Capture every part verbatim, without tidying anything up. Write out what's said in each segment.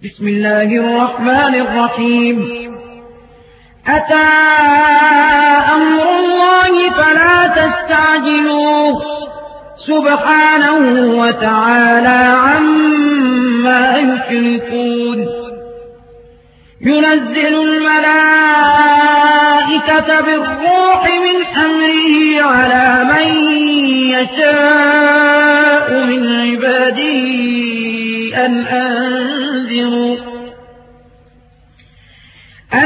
بسم الله الرحمن الرحيم أتى أمر الله فلا تستعجلوه سبحانه وتعالى عما يشركون ينزل الملائكة بالروح من أمره على من يشاء من عباده أن أنذروا أن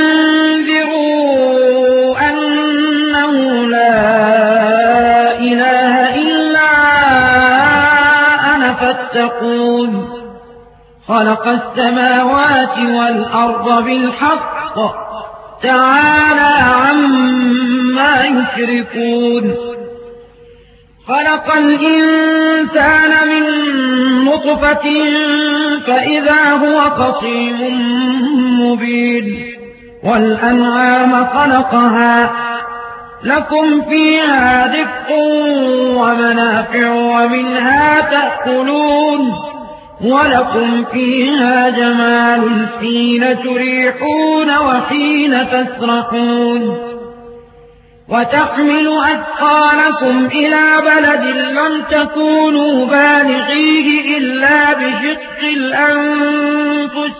أنذروا أنه لا إله إلا أنا فاتقون خلق السماوات والأرض بالحق تعالى عما يشركون خلق الإنسان من نطفة فإذا هو خصيم مبين والأنعام خلقها لكم فيها دفء ومنافع ومنها تأكلون ولكم فيها جمال حين تريحون وحين تسرحون وتحمل أثقالكم إلى بلد لم تكونوا بالغيه إلا بشق الأنفس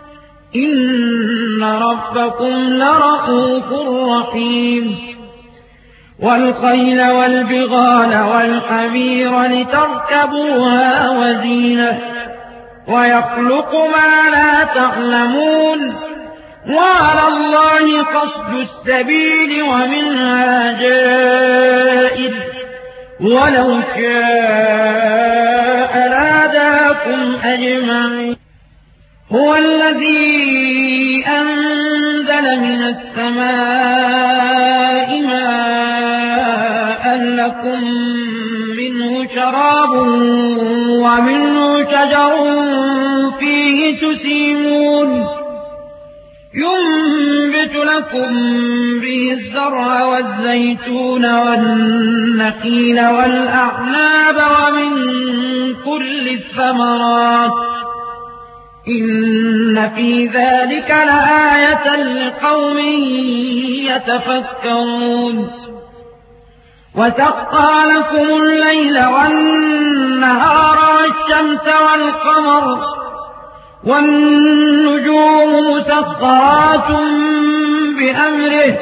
إن ربكم لرءوف رحيم والخيل والبغال والحمير لتركبوها وزينة ويخلق ما لا تعلمون وعلى الله قصد السبيل ومنها جائر ولو شاء لهداكم أجمعين هو الذي أنزل من السماء ماء لكم منه شراب ومنه شجر فيه تسيمون ينبت لكم به الزرع والزيتون والنخيل والأعناب ومن كل الثمرات إن في ذلك لآية لقوم يتفكرون وسخر لكم الليل والنهار والشمس والقمر والنجوم مسخرات بأمره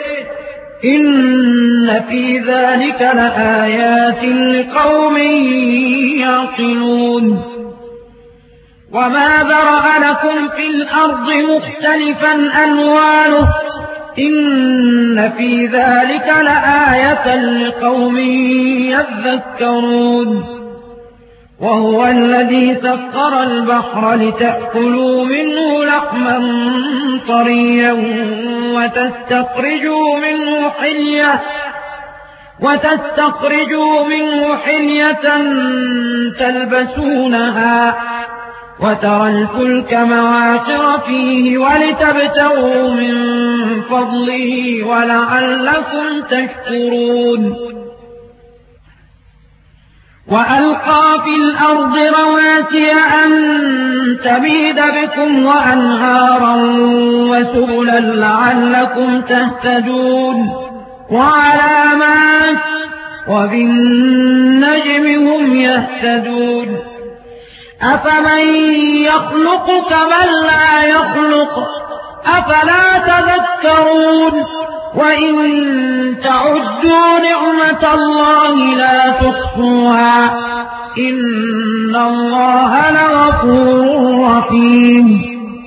إن في ذلك لآيات لقوم يعقلون وما ذرأ لكم في الأرض مختلفا ألوانه إن في ذلك لآية لقوم يذكرون وهو الذي سخر البحر لتأكلوا منه لحما طريا وتستخرجوا منه حلية وتستخرجوا منه حلية تلبسونها وترى الفلك مواخر فيه ولتبتغوا من فضله ولعلكم تشكرون وألقى في الأرض رواسي أن تميد بكم وأنهارا وسبلا لعلكم تهتدون وعلامات وبالنجم هم يهتدون أفمن يخلق كمن لا يخلق أفلا تذكرون وإن تعدوا نعمة الله لا تحصوها إن الله لغفور رحيم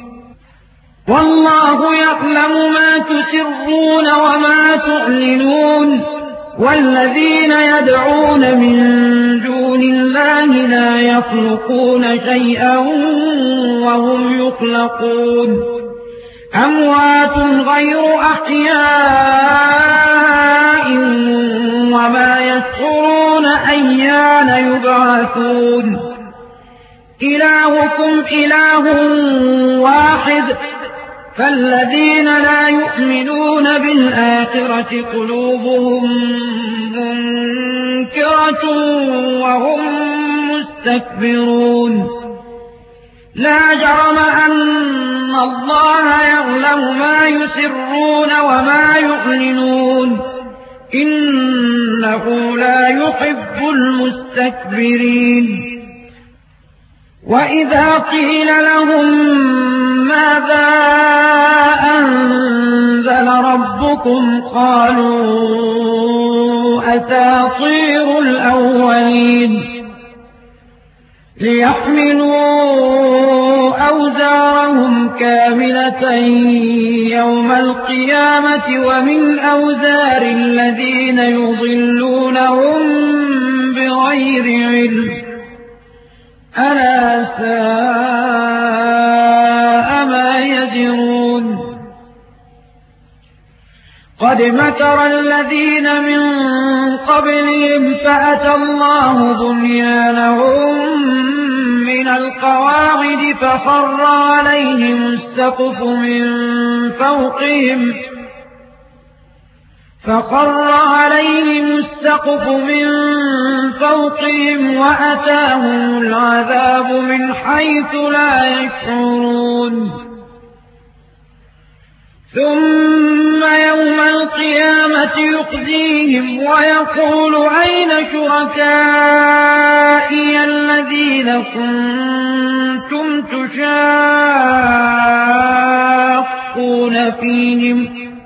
والله يعلم ما تسرون وما تعلنون والذين يدعون من دون الله لا يخلقون شيئا وهم يخلقون أموات غير أحياء وما يشعرون أيان يبعثون إلهكم إله واحد فالذين لا يؤمنون بالآخرة قلوبهم منكرة وهم مستكبرون لا جرم أن الله يعلم ما يسرون وما يعلنون إنه لا يحب المستكبرين وإذا قيل لهم ماذا أنزل ربكم قالوا أساطير الأولين ليحملوا أوزارهم كاملة يوم القيامة ومن أوزار الذين يضلونهم بغير علم ألا ساء ما يزرون قد مكر الذين من قبلهم فأتى الله بنيانهم من القواعد فخر عليهم السقف من فوقهم فخر عليهم السقف من فوقهم وأتاهم العذاب من حيث لا يشعرون ثم يوم القيامة يخزيهم ويقول أين شركائي الذين كنتم تشاقون فيهم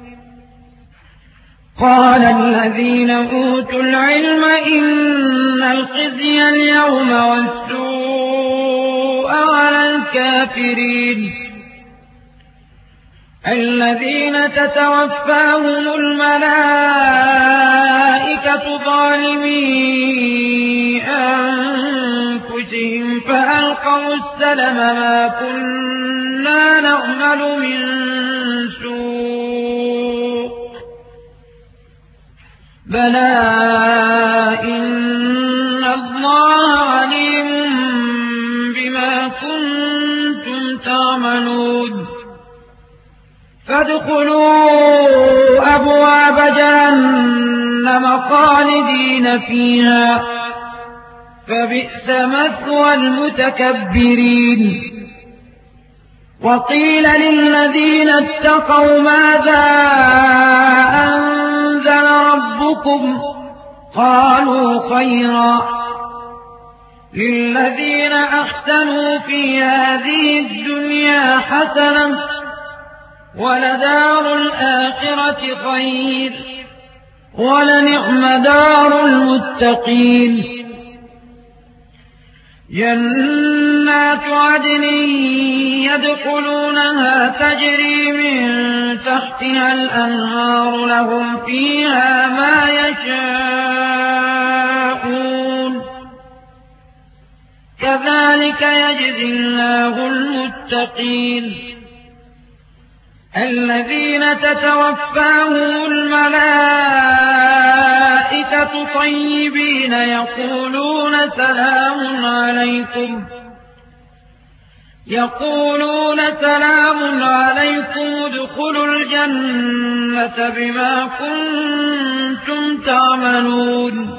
قال الذين أوتوا العلم إن الخزي اليوم والسوء على الكافرين الذين تتوفاهم الملائكة ظالمي أنفسهم فألقوا السلم ما كنا نعمل من سوء بلى إن الله عليم بما كنتم تعملون فادخلوا أبواب جهنم خالدين فيها فبئس مثوى المتكبرين وقيل للذين اتقوا ماذا أنزل ربكم قالوا خيرا للذين أحسنوا في هذه الدنيا حسنة ولدار الآخرة خير ولنعم دار المتقين جنات عدن يدخلونها تجري من تحتها الأنهار لهم فيها ما يشاءون كذلك يجزي الله المتقين الذين تتوفاهم الملائكة طيبين يقولون سلام عليكم يقولون سلام عليكم ادخلوا الجنة بما كنتم تعملون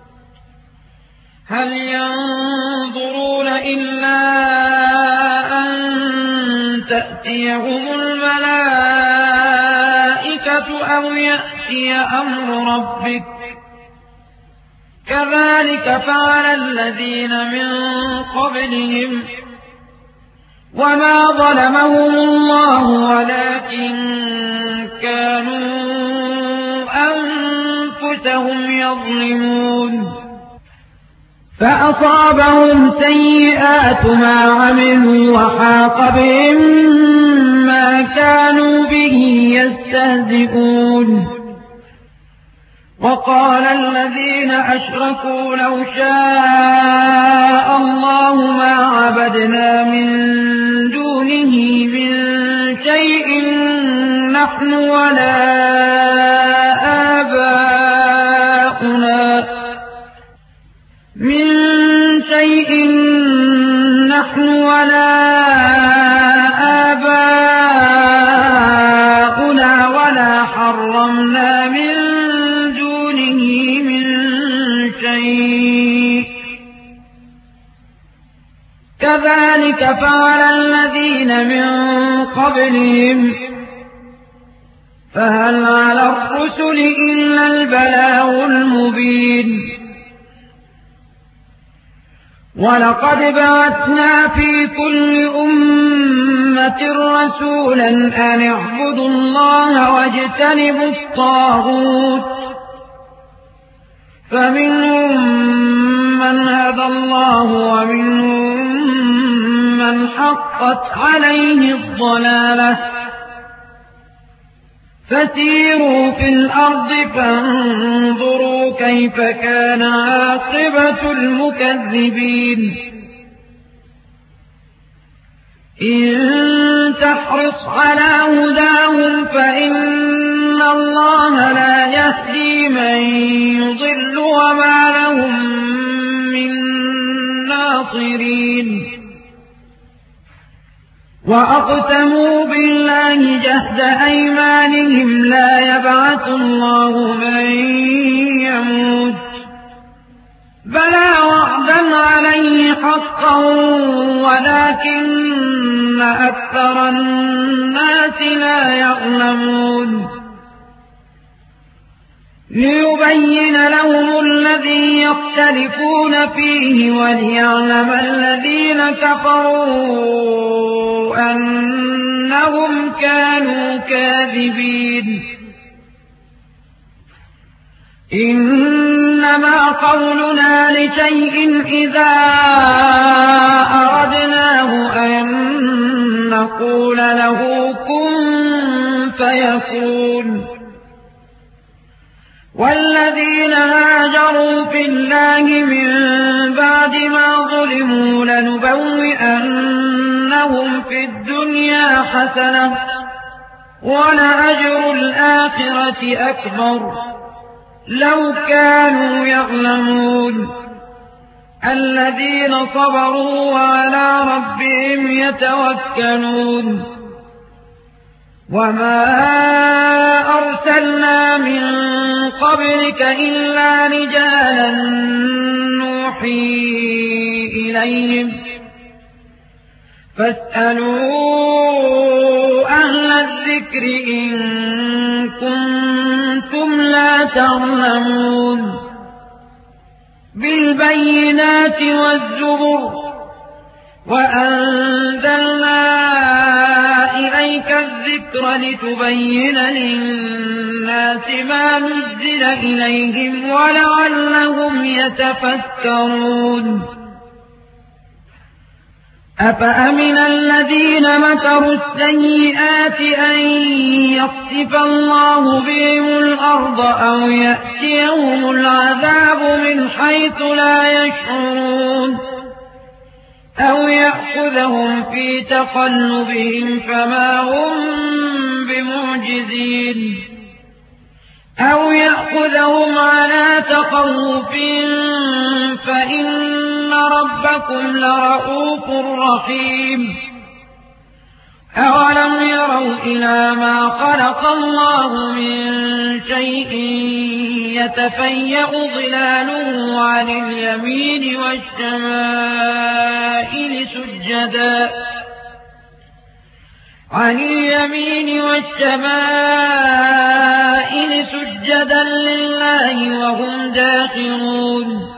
هل ينظرون إلا أن تأتيهم الملائكة أو يأتي أمر ربك كذلك فعل الذين من قبلهم وما ظلمهم الله ولكن كانوا أنفسهم يظلمون فأصابهم سيئات ما عملوا وحاق بهم ما كانوا به يستهزئون وقال الذين أشركوا لو شاء الله ما عبدنا من دونه من شيء نحن ولا آباؤنا من شيء نحن ولا آباؤنا ولا حرمنا من دونه من شيء كذلك فعل الذين من قبلهم فهل على الرسل إلا البلاغ المبين ولقد بعثنا في كل أمة رسولا أن اعبدوا الله واجتنبوا الطاغوت فمنهم من هدى الله ومنهم من حقت عليه الضلالة فسيروا في الأرض فانظروا كيف كان عاقبة المكذبين إن تحرص على هداهم فإن الله لا يهدي من يضل وما لهم من ناصرين وأقسموا بالله جهد أيمانهم لا يبعث الله من يموت بلى وعدا عليه حقا ولكن أكثر الناس لا يعلمون ليبين لهم الذي يختلفون فيه وليعلم الذين كفروا أنهم كانوا كاذبين إنما قولنا لشيء إذا أردناه أن نقول له كن فيكون والذين هاجروا في الله من بعد ما ظلموا لنبوئنهم في الدنيا حسنة ولأجر الآخرة أكبر لو كانوا يعلمون الذين صبروا وعلى ربهم يتوكلون وما أرسلنا من قبلك إلا رجالا نوحي إليهم فاسألوا أهل الذكر إن كنتم لا تعلمون بالبينات والزبر وأنزلنا إليك الذكر لتبين للناس ما نزل إليهم ولعلهم يتفكرون أفأمن الذين مكروا السيئات أن يخسف الله بهم الأرض أو يأتيهم العذاب من حيث لا يشعرون أو يأخذهم في تقلبهم فما هم بمعجزين أو يأخذهم على تخوف فإن ربكم لرؤوف رحيم أولم يروا إلى ما خلق الله من شيء يتفيأ ظلاله عن اليمين والشمائل سجدا عن اليمين والشمائل سجدا لله وهم داخرون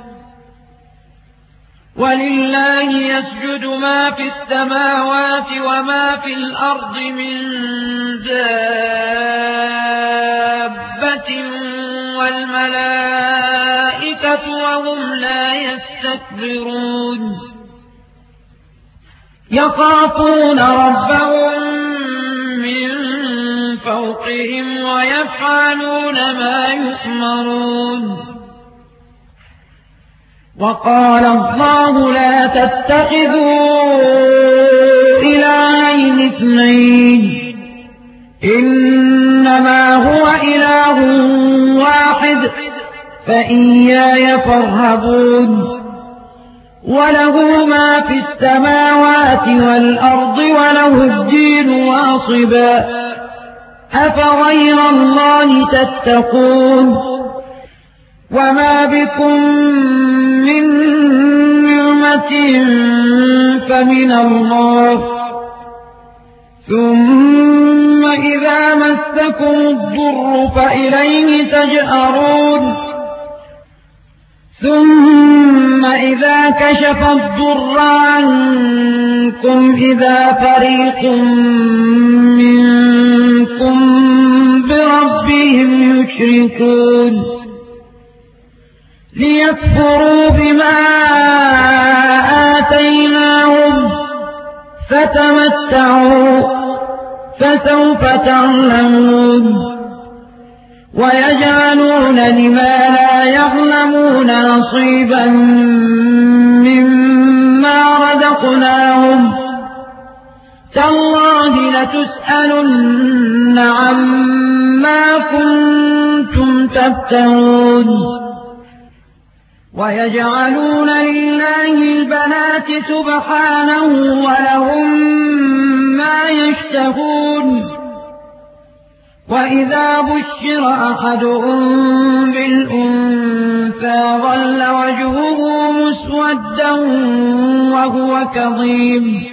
ولله يسجد ما في السماوات وما في الأرض من دابة والملائكة وهم لا يستكبرون يخافون ربهم من فوقهم ويفعلون ما يؤمرون وقال الله لا تتخذوا إلهين اثنين إنما هو إله واحد فإياي فارهبون وله ما في السماوات والأرض وله الدين واصبا أفغير الله تتقون وما بكم من نعمة رحمة فمن الله ثم إذا مسكم الضر فإليه تجأرون ثم إذا كشف الضر عنكم إذا فريق منكم بربهم يشركون ليكفروا بما آتيناهم فتمتعوا فسوف تعلمون ويجعلون لما لا يعلمون نصيبا مما رزقناهم تالله لتسألن عما كنتم تفترون ويجعلون لله البنات سبحانه ولهم ما يشتهون وإذا بشر أحدهم بالأنثى ظل وجهه مسودا وهو كظيم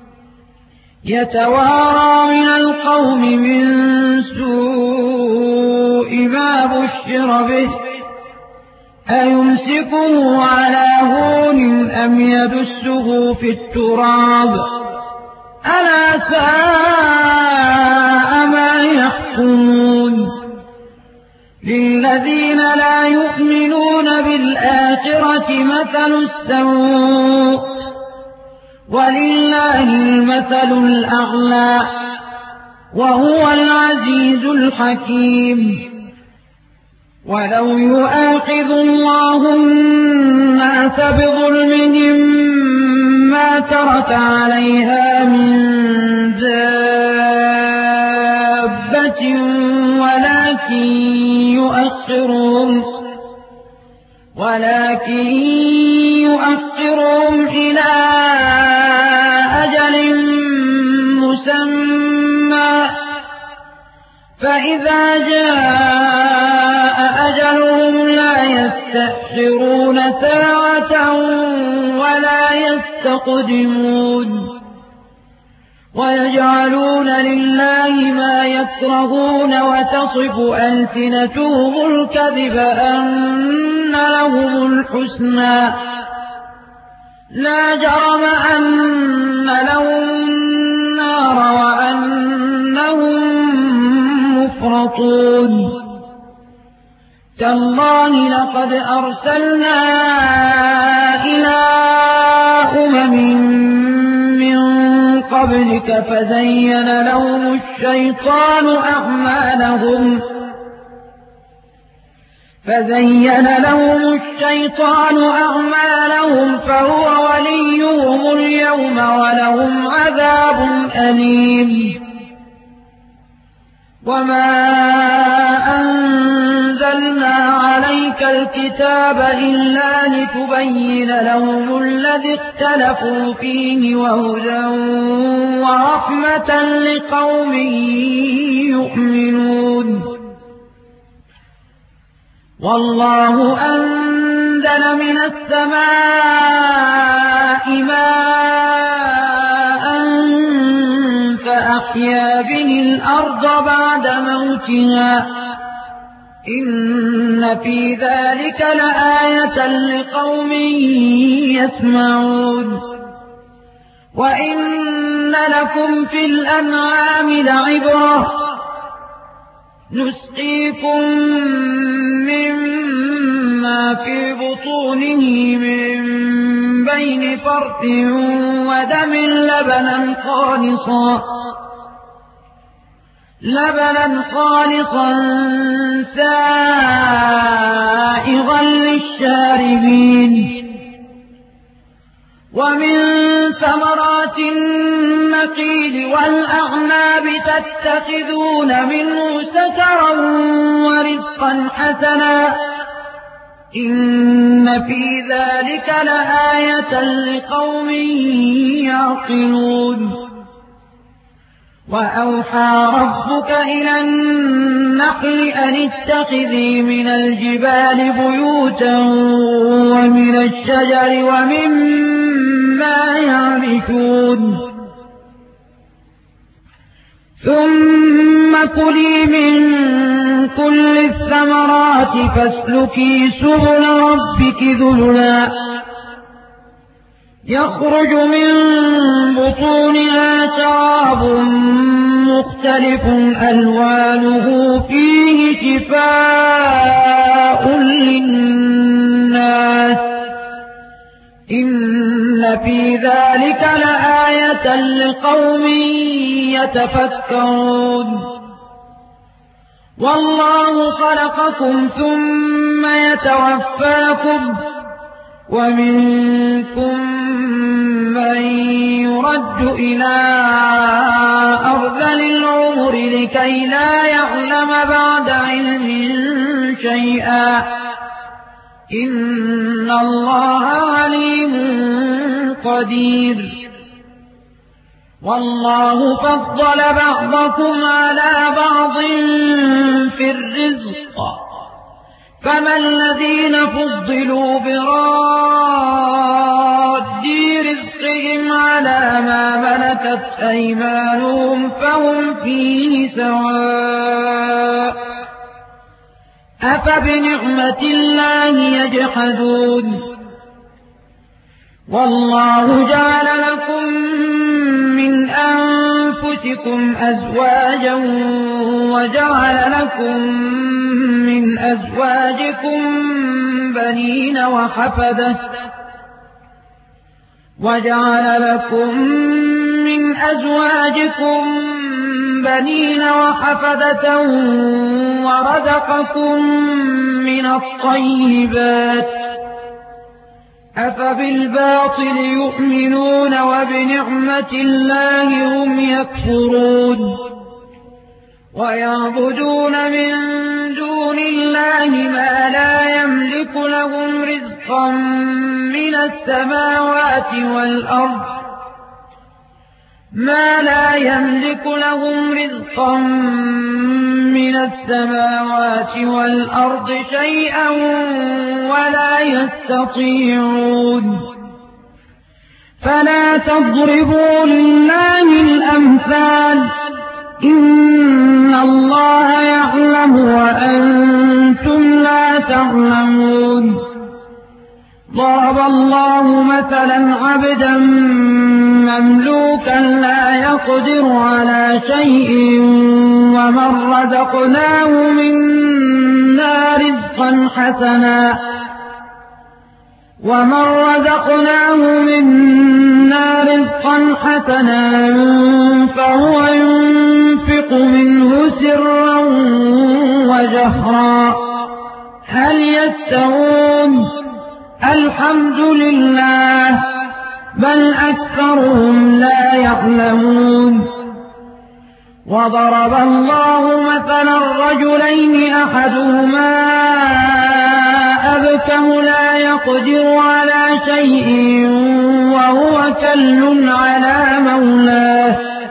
يتوارى من القوم من سوء ما بشر به أيمسكه على هون أم يدسه في التراب ألا ساء ما يحكمون للذين لا يؤمنون بالآخرة مثل السوء ولله المثل الأعلى وهو العزيز الحكيم ولو يؤاخذ الله الناس بظلمهم ما ترك عليها من دابة ولكن يؤخرهم ولكن يؤخرهم إلى أجل مسمى فإذا جاء أجلهم لا يستأخرون ساعة ولا يستقدمون ويجعلون لله ما يكرهون وتصف ألسنتهم الكذب أن لهم الحسنى لا جرم أن لهم النار وأنهم مفرطون تالله لقد أرسلنا إلى أمم من قبلك فزين لهم الشيطان أعمالهم فزين لهم الشيطان أعمالهم فهو وليهم اليوم ولهم عذاب أليم وما أنزلنا عليك الكتاب إلا لتبين لهم الذي اختلفوا فيه وهدى ورحمة لقوم يؤمنون والله أنزل من السماء ماء فأحيا به الأرض بعد موتها إن في ذلك لآية لقوم يسمعون وإن لكم في الأنعام لعبرة نسقيكم مما في بطونه من بين فرث ودم لبنا خالصا لبنا خالصا سائغا للشاربين ومن ثمرات النخيل والأعناب تتخذون منه سكرا ورزقا حسنا إن في ذلك لآية لقوم يعقلون وأوحى ربك إلى النحل أن اتخذي من الجبال بيوتا ومن الشجر ومما مما يعرشون ثم كلي من كل الثمرات فاسلكي سبل ربك ذللا يخرج من بطونها شراب مختلف ألوانه فيه شفاء للناس إن في ذلك لآية لقوم يتفكرون والله خلقكم ثم يتوفاكم ومنكم من يرد إلى أرذل العمر لكي لا يعلم بعد علم شيئا إن الله عليم قدير والله فضل بعضكم على بعض في الرزق فما الذين فضلوا براد رزقهم على ما ملكت أيمانهم فهم فيه سواء أفبنعمة الله يجحدون والله جعل لكم من أنفسكم أزواجا وجعل لكم من أزواجكم بنين وحفدة وجعل لكم من أزواجكم بنين وحفدة ورزقكم من الطيبات أفبالباطل يؤمنون وبنعمة الله هم يكفرون ويعبدون من دون الله ما لا يملك لهم رزقا من السماوات والأرض ما لا يملك لهم رزقا من السماوات والأرض شيئا ولا يستطيعون فلا تضربوا لله الأمثال إن الله يعلم وأنتم لا تعلمون ضرب الله مثلا عبدا مملوكا لا يقدر على شيء ومن رزقناه منا رزقا حسنا ومن رزقناه منا رزقا حسنا فهو ينفق منه سرا وجهرا هل يستوون الحمد لله بل أكثرهم لا يعلمون وضرب الله مثلا رجلين أحدهما أبكم لا يقدر على شيء وهو كل على مولاه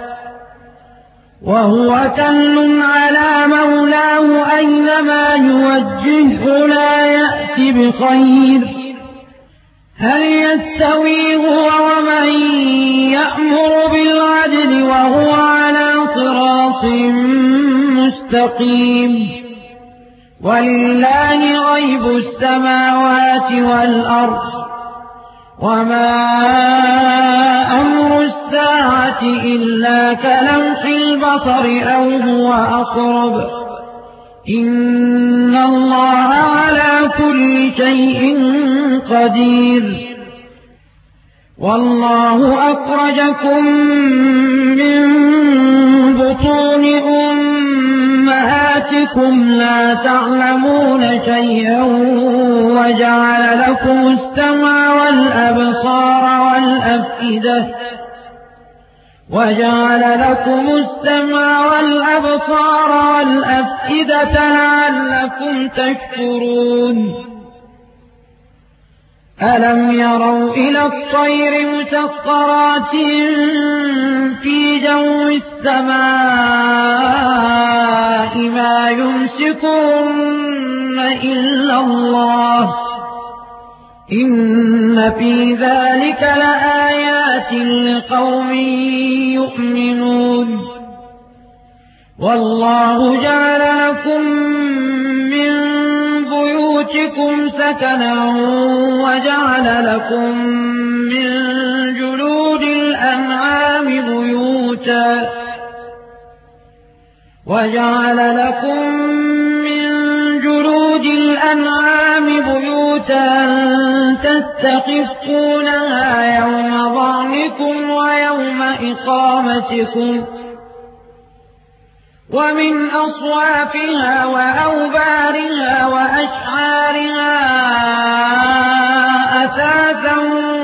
وهو كل على مولاه أينما يوجهه لا يأتي بخير هل يستوي هو ومن يأمر بالعدل وهو على صراط مستقيم ولله غيب السماوات والأرض وما أمر الساعة إلا كلمح البصر أو هو أقرب إن الله على كل شيء قدير والله أخرجكم من بطون أمهاتكم لا تعلمون شيئا وجعل لكم السمع والأبصار والأفئدة وجعل لكم السمع والأبصار والأفئدة لعلكم تشكرون ألم يروا إلى الطير مسخرات في جو السماء ما يمسكهن إلا الله إن في ذلك لآيات لقوم يؤمنون والله جعل لكم من بيوتكم سكنا وجعل لكم من جلود الأنعام بيوتا وجعل لكم من جلود الأنعام بيوتا تستخفونها يوم ظعنكم ويوم إقامتكم ومن أصوافها وأوبارها وأشعارها أثاثا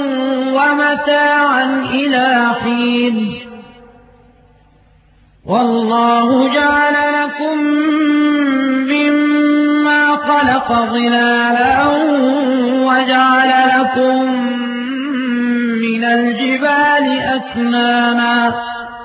ومتاعا إلى حين والله جعل لكم مما خلق ظلالا وجعل لكم من الجبال أكنانا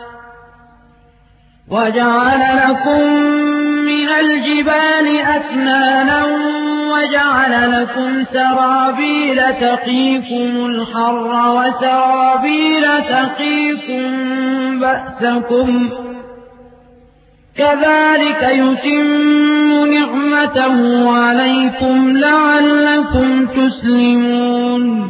وجعل لكم من الجبال أكنانا وجعل لكم سرابيل تقيكم الحر وسرابيل تقيكم بأسكم كذلك يتم نعمته عليكم لعلكم تسلمون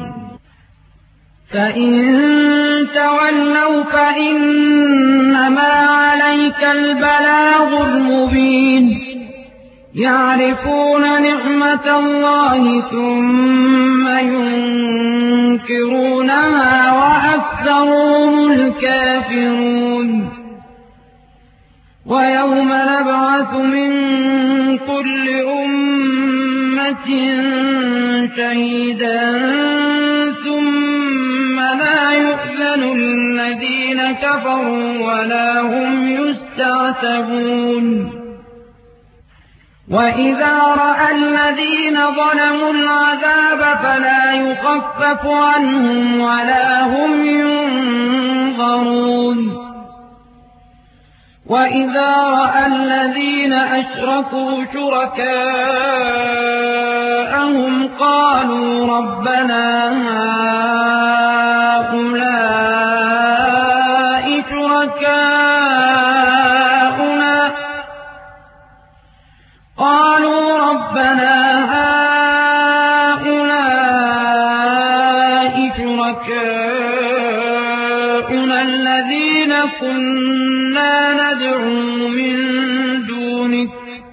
فإن تولوا فإنما عليك البلاغ المبين يعرفون نعمة الله ثم ينكرونها وأكثرهم الكافرون ويوم نبعث من كل أمة شهيدا ثم لا يؤذن الذين كفروا ولا هم يستعتبون وإذا رأى الذين ظلموا العذاب فلا يخفف عنهم ولا هم ينظرون وإذا رأى الذين أشركوا شركاءهم قالوا ربنا هؤلاء شركاؤنا قالوا ربنا هؤلاء شركاؤنا الذين كنا ندعو من دونك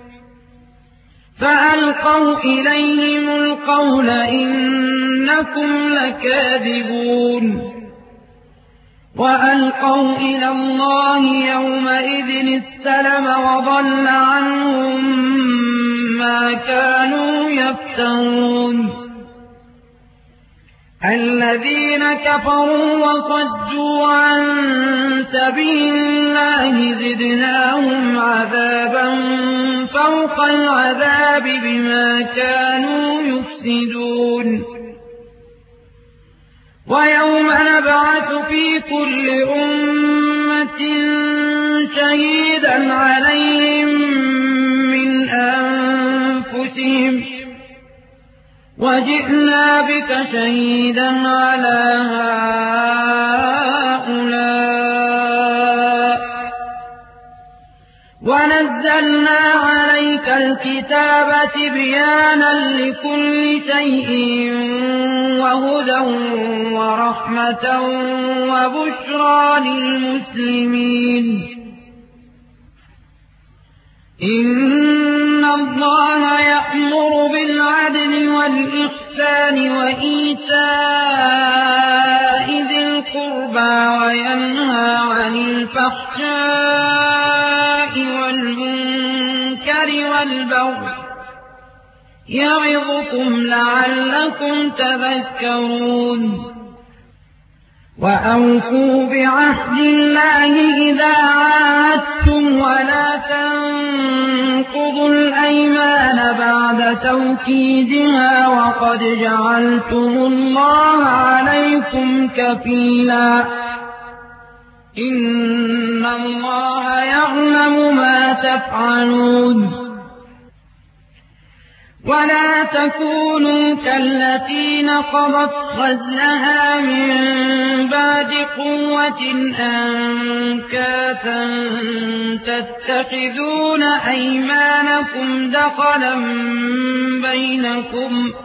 فألقوا إليهم القول إنكم لكاذبون وألقوا إلى الله يومئذ السلم وضل عنهم ما كانوا يفترون الذين كفروا وصدوا عن سبيل الله زدناهم عذابا فوق العذاب بما كانوا يفسدون ويوم نبعث في كل أمة شهيدا عليهم من أنفسهم وجئنا بك شهيدا على هؤلاء ونزلنا عليك الكتاب تبيانا لكل شيء وهدى ورحمة وبشرى للمسلمين إن الله يأمر بالعدل والإحسان وإيتاء ذي القربى وينهى عن الفحشاء والمنكر والبغي يعظكم لعلكم تذكرون وأوفوا بعهد الله إذا عاهدتم ولا تنقضوا الأيمان بعد توكيدها وقد جعلتم الله عليكم كفيلا إن الله يعلم ما تفعلون ولا تكونوا كالتي نقضت غزلها من بعد قوة أنكاثا تتخذون أيمانكم دخلا بينكم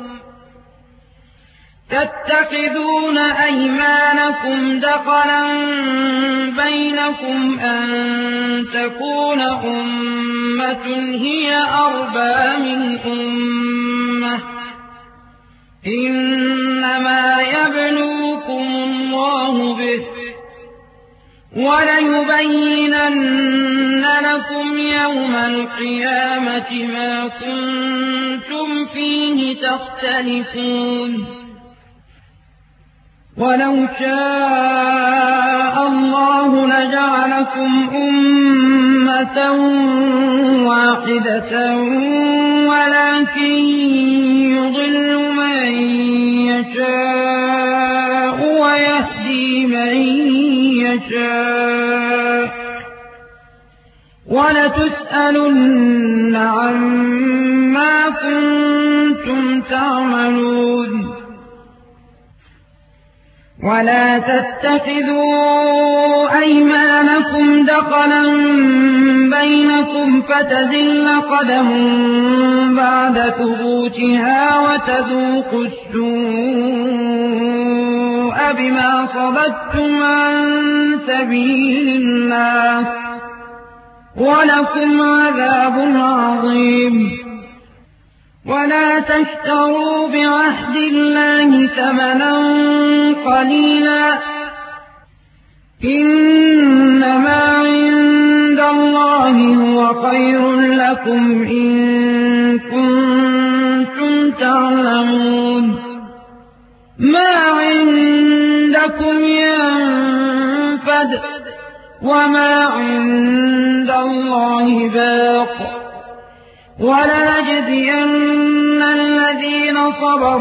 تتخذون أيمانكم دخلا بينكم أن تكون أمة هي أربى من أمة إنما يبلوكم الله به وليبينن لكم يوم القيامة ما كنتم فيه تختلفون ولو شاء الله لجعلكم أمة واحدة ولكن يضل من يشاء ويهدي من يشاء ولتسألن عما كنتم تعملون ولا تتخذوا أيمانكم دخلا بينكم فتزل قدم بعد ثبوتها وتذوقوا السوء بما صددتم عن سبيل الله ولكم عذاب عظيم ولا تشتروا بعهد الله ثمنا قليلا إنما عند الله هو خير لكم إن كنتم تعلمون ما عندكم ينفد وما عند الله باق ولنجزين الذين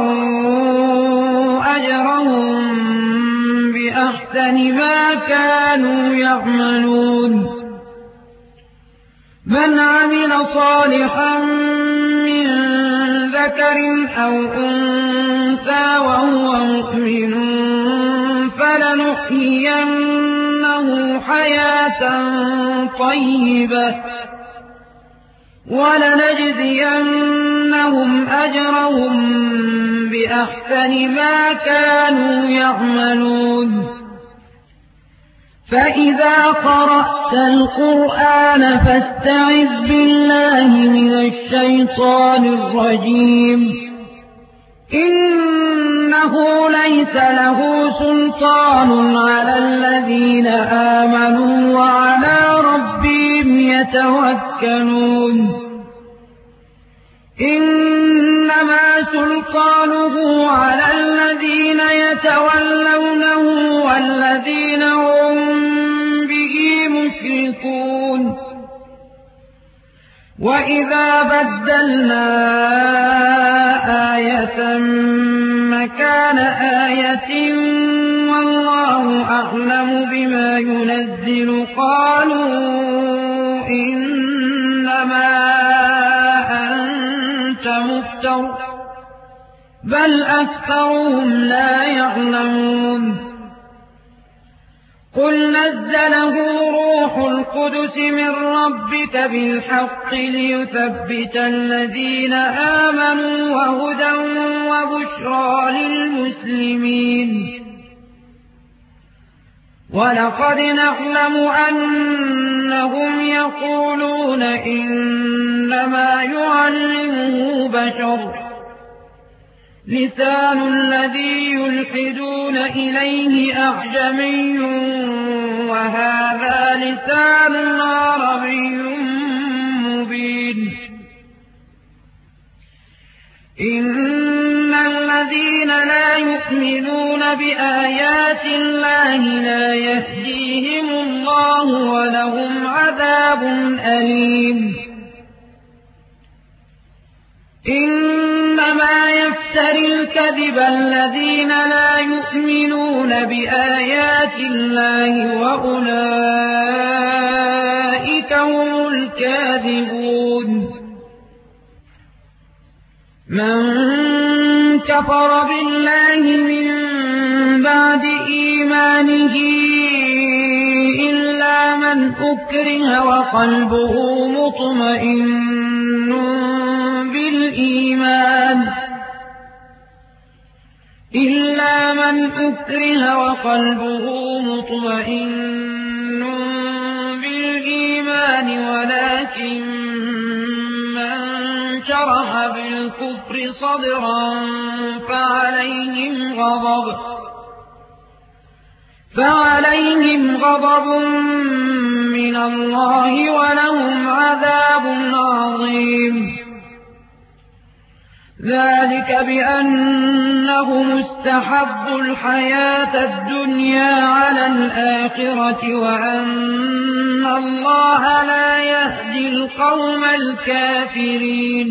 صبروا أجرهم بأحسن ما كانوا يعملون من عمل صالحا من ذكر أو أنثى وهو مؤمن فلنحيينه حياة طيبة ولنجزينهم أجرهم بأحسن ما كانوا يعملون فإذا قرأت القرآن فاستعذ بالله من الشيطان الرجيم إنه ليس له سلطان على الذين آمنوا وعلى ربهم يتوكلون إنما سلطانه على الذين يتولونه والذين هم به مشركون وإذا بدلنا آية مكان آية والله أعلم بما ينزل قالوا إنما أنت مفتر بل أكثرهم لا يعلمون قل نزله روح القدس من ربك بالحق ليثبت الذين آمنوا وهدى وبشرى للمسلمين ولقد نعلم أنهم يقولون إنما يعلمه بشر لسان الذي يلحدون إليه أعجمي وهذا لسان عربي مبين إن الذين لا يؤمنون بآيات الله لا يهديهم الله ولهم عذاب أليم إنما يفتري الكذب الذين لا يؤمنون بآيات الله وأولئك هم الكاذبون من كفر بالله من بعد إيمانه إلا من أكره وقلبه مطمئن بالإيمان إلا من أكره وقلبه مطمئن بالإيمان ولكن من شرح بالكفر صدرا فعليهم غضب فعليهم غضب من الله ولهم عذاب عظيم ذلك بأنهم استحبوا الحياة الدنيا على الآخرة وأن الله لا يهدي القوم الكافرين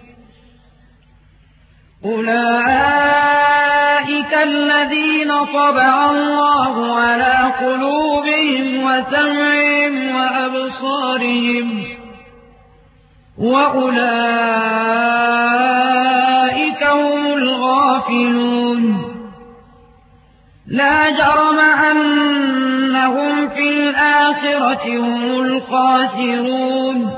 أولئك الذين طبع الله على قلوبهم وسمعهم وأبصارهم وأولئك هم الغافلون لا جرم أنهم في الآخرة هم الخاسرون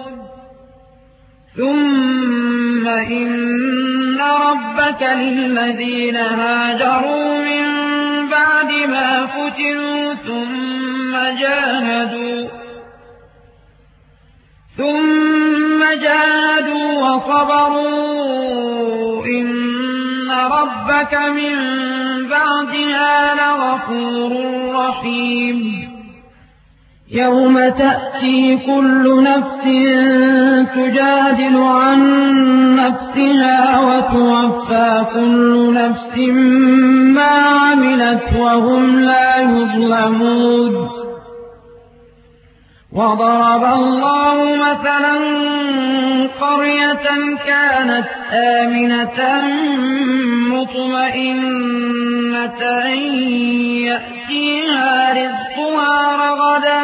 ثم إن ربك للذين هاجروا من بعد ما فتنوا ثم جاهدوا ثم جاهدوا وصبروا إن ربك من بعدها لغفور رحيم يوم تأتي كل نفس تجادل عن نفسها وتوفى كل نفس ما عملت وهم لا يظلمون وضرب الله مثلا قرية كانت آمنة مطمئنة يأتيها رزقها رغدا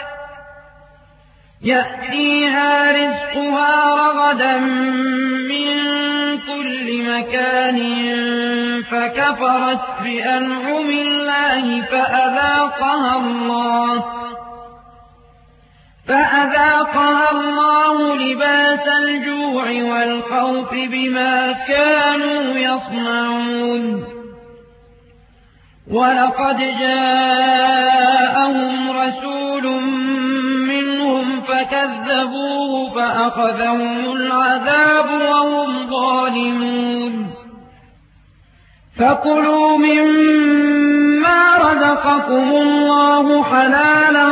يأتيها رزقها رغدا من كل مكان فكفرت بأنعم الله فأذاقها الله فأذاقها الله لباس الجوع والخوف بما كانوا يصنعون ولقد جاءهم رسول منهم فكذبوه فأخذهم العذاب وهم ظالمون فكلوا مما رزقكم الله حلالا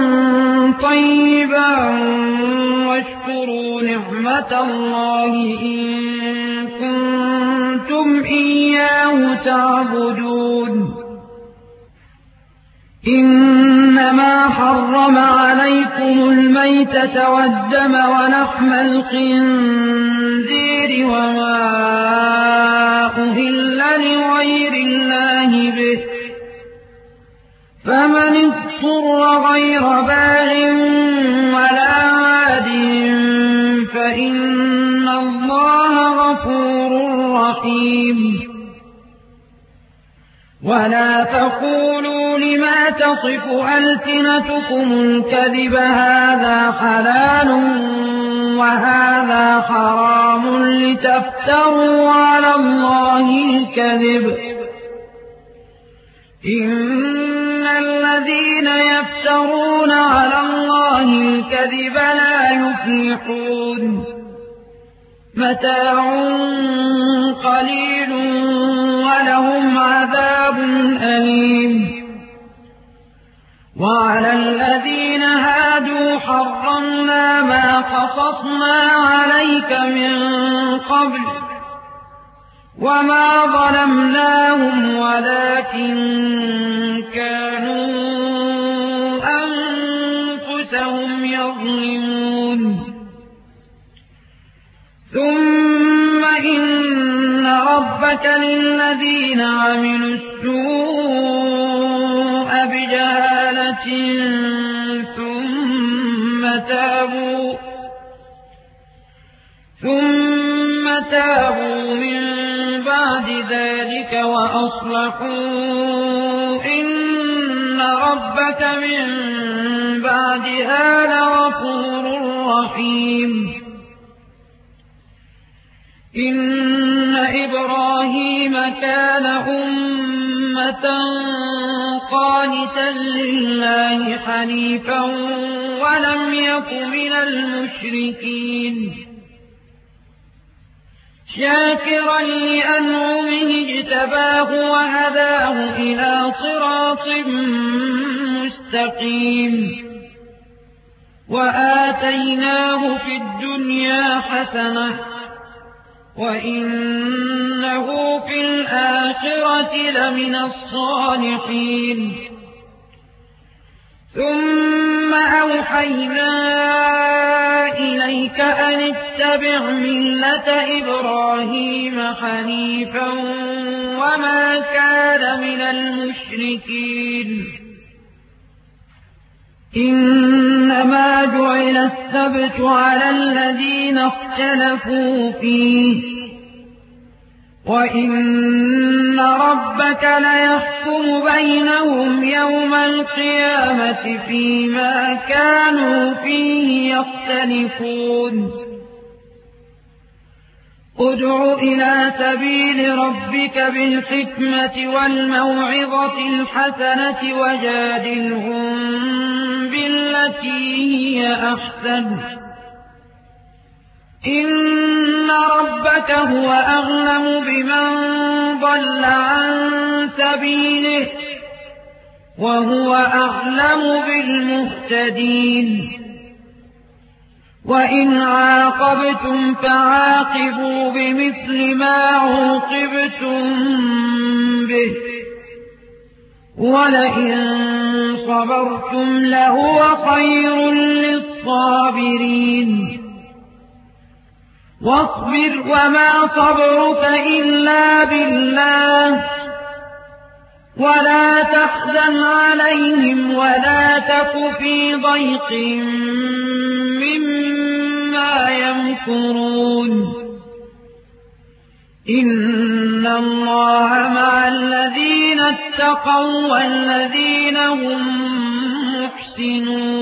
طيبا واشكروا نعمة الله إن كنتم إياه تعبدون إنما حرم عليكم الميتة والدم ولحم الخنزير وما أهل لغير الله به فمن اضطر غير باغ ولا عاد فإن الله غفور رحيم ولا تقولوا لما تصف ألسنتكم الكذب هذا حلال وهذا حرام لتفتروا على الله الكذب إن الذين يفترون على الله الكذب لا يفلحون متاع قليل ولهم عذاب أليم وعلى الذين هادوا حرمنا ما قصصنا عليك من قبل وما ظلمناهم ولكن كانوا أنفسهم يظلمون ثم إن ربك للذين عملوا السوء بجهالة ثم تابوا ثم تابوا من بعد ذلك وأصلحوا إن ربك من بعدها لغفور رحيم إن إبراهيم كان أمة قانتا لله حنيفا ولم يك من المشركين شاكرا لأنعمه اجتباه وهداه إلى صراط مستقيم وآتيناه في الدنيا حسنة وإنه في الآخرة لمن الصالحين ثم أوحينا إليك أن اتبع ملة إبراهيم حنيفا وما كان من المشركين إنما جعل السبت على الذين اختلفوا فيه وإن ربك ليحكم بينهم يوم القيامة فيما كانوا فيه يختلفون ادع إلى سبيل ربك بالحكمة والموعظة الحسنة وجادلهم بالتي هي أحسن إن ربك هو أعلم بمن ضل عن سبيله وهو أعلم بالمهتدين وإن عاقبتم فعاقبوا بمثل ما عوقبتم به ولئن صبرتم لهو خير للصابرين واصبر وما صبرك إلا بالله ولا تحزن عليهم ولا تك في ضيق مما يمكرون إن الله مع الذين اتقوا والذين هم محسنون